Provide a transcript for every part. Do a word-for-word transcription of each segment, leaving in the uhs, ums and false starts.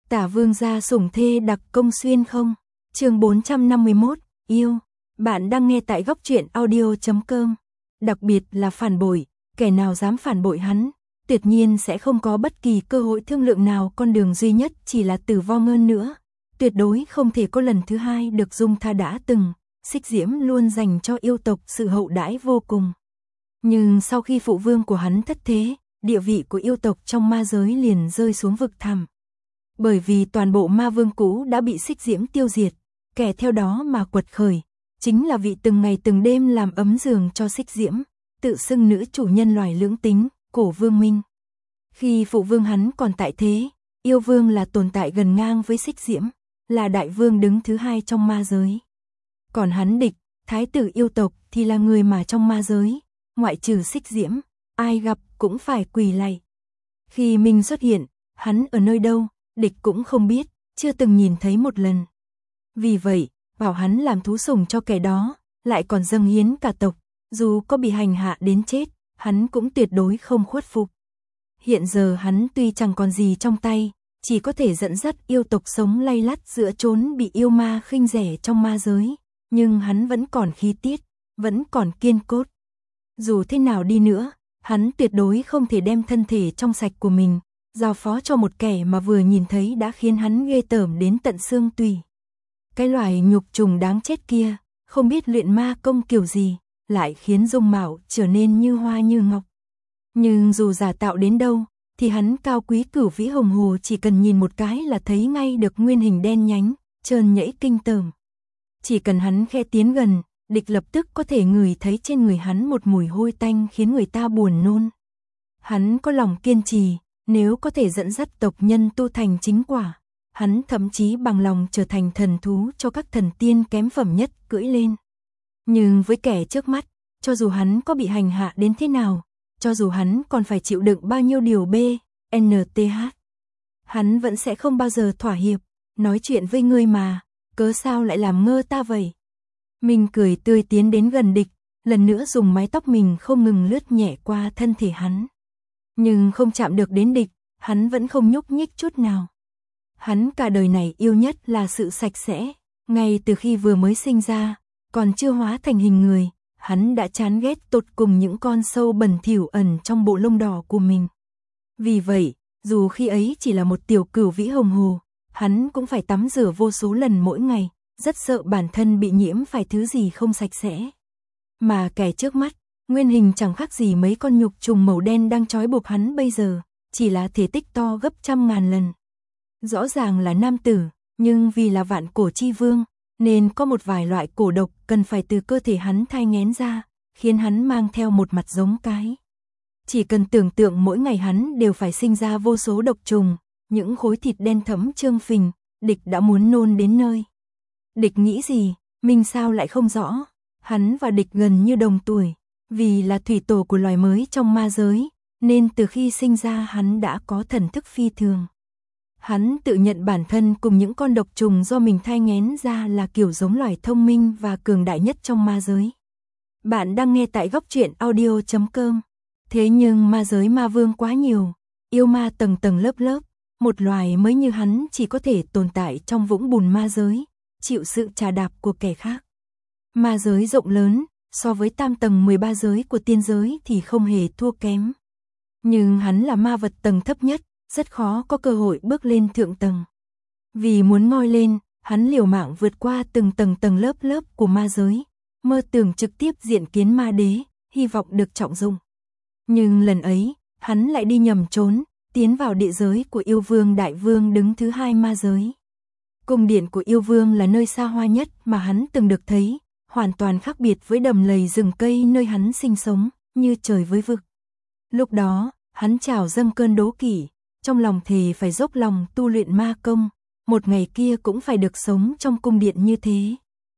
Tả vương gia sủng thê đặc công xuyên không? Chương bốn trăm năm mươi mốt, yêu. Bạn đang nghe tại góc truyện audio chấm com. Đặc biệt là phản bội, kẻ nào dám phản bội hắn, tuyệt nhiên sẽ không có bất kỳ cơ hội thương lượng nào, con đường duy nhất chỉ là tử vong hơn nữa. Tuyệt đối không thể có lần thứ hai được dung tha đã từng, Xích Diễm luôn dành cho yêu tộc sự hậu đãi vô cùng. Nhưng sau khi phụ vương của hắn thất thế, địa vị của yêu tộc trong ma giới liền rơi xuống vực thẳm. Bởi vì toàn bộ ma vương cũ đã bị Xích Diễm tiêu diệt, kẻ theo đó mà quật khởi, chính là vị từng ngày từng đêm làm ấm giường cho Xích Diễm, tự xưng nữ chủ nhân loài lưỡng tính, Cổ Vương Minh. Khi phụ vương hắn còn tại thế, yêu vương là tồn tại gần ngang với Xích Diễm, là đại vương đứng thứ hai trong ma giới. Còn hắn địch, thái tử yêu tộc thì là người mà trong ma giới, ngoại trừ Xích Diễm, ai gặp cũng phải quỳ lạy. Khi mình xuất hiện, hắn ở nơi đâu, địch cũng không biết, chưa từng nhìn thấy một lần. Vì vậy, bảo hắn làm thú sủng cho kẻ đó, lại còn dâng hiến cả tộc, dù có bị hành hạ đến chết, hắn cũng tuyệt đối không khuất phục. Hiện giờ hắn tuy chẳng còn gì trong tay, chỉ có thể dẫn dắt yêu tộc sống lay lắt giữa chốn bị yêu ma khinh rẻ trong ma giới, nhưng hắn vẫn còn khí tiết, vẫn còn kiên cốt. Dù thế nào đi nữa, hắn tuyệt đối không thể đem thân thể trong sạch của mình giao phó cho một kẻ mà vừa nhìn thấy đã khiến hắn ghê tởm đến tận xương tủy. Cái loài nhục trùng đáng chết kia, không biết luyện ma công kiểu gì, lại khiến dung mạo trở nên như hoa như ngọc. Nhưng dù giả tạo đến đâu, thì hắn cao quý cửu vĩ hồng hồ chỉ cần nhìn một cái là thấy ngay được nguyên hình đen nhánh, trơn nhẫy kinh tởm. Chỉ cần hắn khe tiến gần, địch lập tức có thể ngửi thấy trên người hắn một mùi hôi tanh khiến người ta buồn nôn. Hắn có lòng kiên trì, nếu có thể dẫn dắt tộc nhân tu thành chính quả, hắn thậm chí bằng lòng trở thành thần thú cho các thần tiên kém phẩm nhất cưỡi lên. Nhưng với kẻ trước mắt, cho dù hắn có bị hành hạ đến thế nào, cho dù hắn còn phải chịu đựng bao nhiêu điều B, N, T, H, hắn vẫn sẽ không bao giờ thỏa hiệp. Nói chuyện với ngươi mà, cớ sao lại làm ngơ ta vậy? Mình cười tươi tiến đến gần địch, lần nữa dùng mái tóc mình không ngừng lướt nhẹ qua thân thể hắn. Nhưng không chạm được đến địch, hắn vẫn không nhúc nhích chút nào. Hắn cả đời này yêu nhất là sự sạch sẽ, ngay từ khi vừa mới sinh ra, còn chưa hóa thành hình người, hắn đã chán ghét tột cùng những con sâu bẩn thỉu ẩn trong bộ lông đỏ của mình. Vì vậy, dù khi ấy chỉ là một tiểu cửu vĩ hồng hồ, hắn cũng phải tắm rửa vô số lần mỗi ngày, rất sợ bản thân bị nhiễm phải thứ gì không sạch sẽ. Mà kẻ trước mắt, nguyên hình chẳng khác gì mấy con nhục trùng màu đen đang trói buộc hắn bây giờ, chỉ là thể tích to gấp trăm ngàn lần. Rõ ràng là nam tử, nhưng vì là vạn cổ chi vương, nên có một vài loại cổ độc cần phải từ cơ thể hắn thai nghén ra, khiến hắn mang theo một mặt giống cái. Chỉ cần tưởng tượng mỗi ngày hắn đều phải sinh ra vô số độc trùng, những khối thịt đen thẫm trương phình, địch đã muốn nôn đến nơi. Địch nghĩ gì, mình sao lại không rõ. Hắn và địch gần như đồng tuổi, vì là thủy tổ của loài mới trong ma giới, nên từ khi sinh ra hắn đã có thần thức phi thường. Hắn tự nhận bản thân cùng những con độc trùng do mình thai nghén ra là kiểu giống loài thông minh và cường đại nhất trong ma giới. Bạn đang nghe tại góc truyện audio chấm com. Thế nhưng ma giới ma vương quá nhiều, yêu ma tầng tầng lớp lớp, một loài mới như hắn chỉ có thể tồn tại trong vũng bùn ma giới, chịu sự trà đạp của kẻ khác. Ma giới rộng lớn, so với tam tầng mười ba giới của tiên giới thì không hề thua kém. Nhưng hắn là ma vật tầng thấp nhất, rất khó có cơ hội bước lên thượng tầng. Vì muốn ngoi lên, hắn liều mạng vượt qua từng tầng tầng lớp lớp của ma giới, mơ tưởng trực tiếp diện kiến ma đế, hy vọng được trọng dụng. Nhưng lần ấy, hắn lại đi nhầm trốn, tiến vào địa giới của yêu vương đại vương đứng thứ hai ma giới. Cung điện của yêu vương là nơi xa hoa nhất mà hắn từng được thấy, hoàn toàn khác biệt với đầm lầy rừng cây nơi hắn sinh sống, như trời với vực. Lúc đó, hắn trào dâng cơn đố kỵ, trong lòng thề phải dốc lòng tu luyện ma công, một ngày kia cũng phải được sống trong cung điện như thế.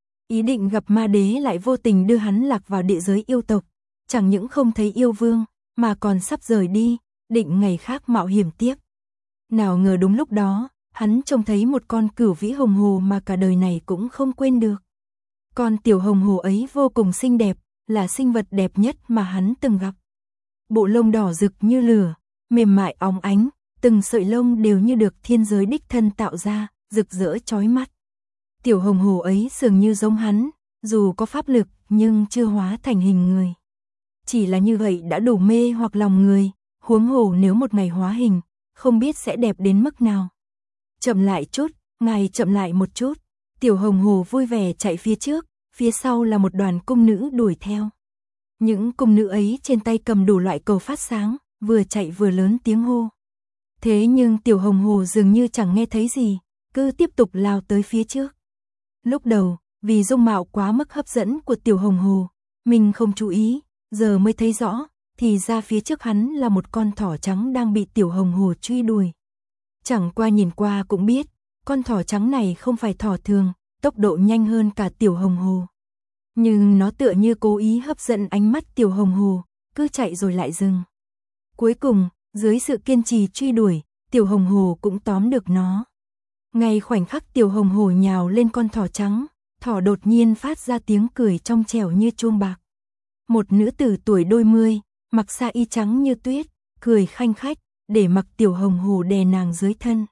Ý định gặp ma đế lại vô tình đưa hắn lạc vào địa giới yêu tộc, chẳng những không thấy yêu vương, mà còn sắp rời đi, định ngày khác mạo hiểm tiếp. Nào ngờ đúng lúc đó, hắn trông thấy một con cửu vĩ hồng hồ mà cả đời này cũng không quên được. Con tiểu hồng hồ ấy vô cùng xinh đẹp, là sinh vật đẹp nhất mà hắn từng gặp. Bộ lông đỏ rực như lửa, mềm mại óng ánh, từng sợi lông đều như được thiên giới đích thân tạo ra, rực rỡ chói mắt. Tiểu hồng hồ ấy dường như giống hắn, dù có pháp lực nhưng chưa hóa thành hình người. Chỉ là như vậy đã đủ mê hoặc lòng người, huống hồ nếu một ngày hóa hình, không biết sẽ đẹp đến mức nào. Chậm lại chút, ngài chậm lại một chút. Tiểu hồng hồ vui vẻ chạy phía trước, phía sau là một đoàn cung nữ đuổi theo. Những cung nữ ấy trên tay cầm đủ loại cầu phát sáng, vừa chạy vừa lớn tiếng hô. Thế nhưng tiểu hồng hồ dường như chẳng nghe thấy gì, cứ tiếp tục lao tới phía trước. Lúc đầu, vì dung mạo quá mức hấp dẫn của tiểu hồng hồ, mình không chú ý, giờ mới thấy rõ, thì ra phía trước hắn là một con thỏ trắng đang bị tiểu hồng hồ truy đuổi. Chẳng qua nhìn qua cũng biết, con thỏ trắng này không phải thỏ thường, tốc độ nhanh hơn cả tiểu hồng hồ. Nhưng nó tựa như cố ý hấp dẫn ánh mắt tiểu hồng hồ, cứ chạy rồi lại dừng. Cuối cùng, dưới sự kiên trì truy đuổi, tiểu hồng hồ cũng tóm được nó. Ngay khoảnh khắc tiểu hồng hồ nhào lên con thỏ trắng, thỏ đột nhiên phát ra tiếng cười trong trẻo như chuông bạc. Một nữ tử tuổi đôi mươi, mặc sa y trắng như tuyết, cười khanh khách, để mặc tiểu hồng hồ đè nàng dưới thân.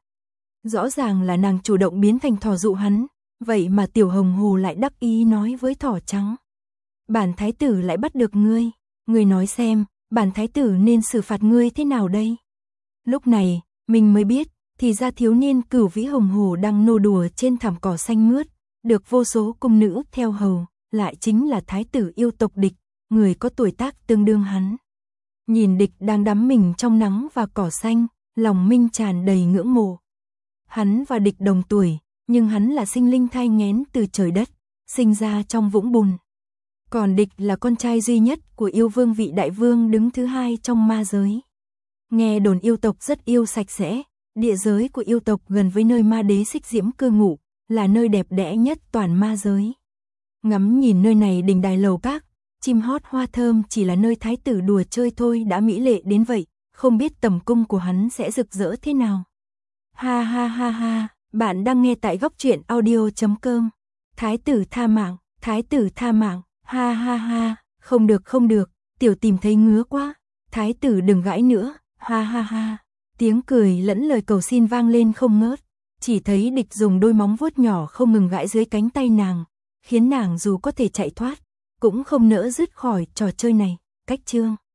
Rõ ràng là nàng chủ động biến thành thỏ dụ hắn, vậy mà tiểu hồng hồ lại đắc ý nói với thỏ trắng. Bản thái tử lại bắt được ngươi, ngươi nói xem, bản thái tử nên xử phạt ngươi thế nào đây? Lúc này, mình mới biết, thì ra thiếu niên Cửu Vĩ Hồng Hồ đang nô đùa trên thảm cỏ xanh mướt, được vô số cung nữ theo hầu, lại chính là thái tử yêu tộc Địch, người có tuổi tác tương đương hắn. Nhìn Địch đang đắm mình trong nắng và cỏ xanh, lòng Minh tràn đầy ngưỡng mộ. Hắn và Địch đồng tuổi, nhưng hắn là sinh linh thai nghén từ trời đất, sinh ra trong vũng bùn. Còn Địch là con trai duy nhất của yêu vương vị đại vương đứng thứ hai trong ma giới. Nghe đồn yêu tộc rất yêu sạch sẽ, địa giới của yêu tộc gần với nơi ma đế Xích Diễm cư ngụ, là nơi đẹp đẽ nhất toàn ma giới. Ngắm nhìn nơi này đình đài lầu các, chim hót hoa thơm chỉ là nơi thái tử đùa chơi thôi đã mỹ lệ đến vậy, không biết tầm cung của hắn sẽ rực rỡ thế nào. Ha ha ha ha, bạn đang nghe tại góc truyện audio chấm com. Thái tử tha mạng, thái tử tha mạng, ha ha ha, không được không được, tiểu tìm thấy ngứa quá, thái tử đừng gãi nữa, ha ha ha. Tiếng cười lẫn lời cầu xin vang lên không ngớt, chỉ thấy Địch dùng đôi móng vuốt nhỏ không ngừng gãi dưới cánh tay nàng, khiến nàng dù có thể chạy thoát, cũng không nỡ dứt khỏi trò chơi này. Cách chương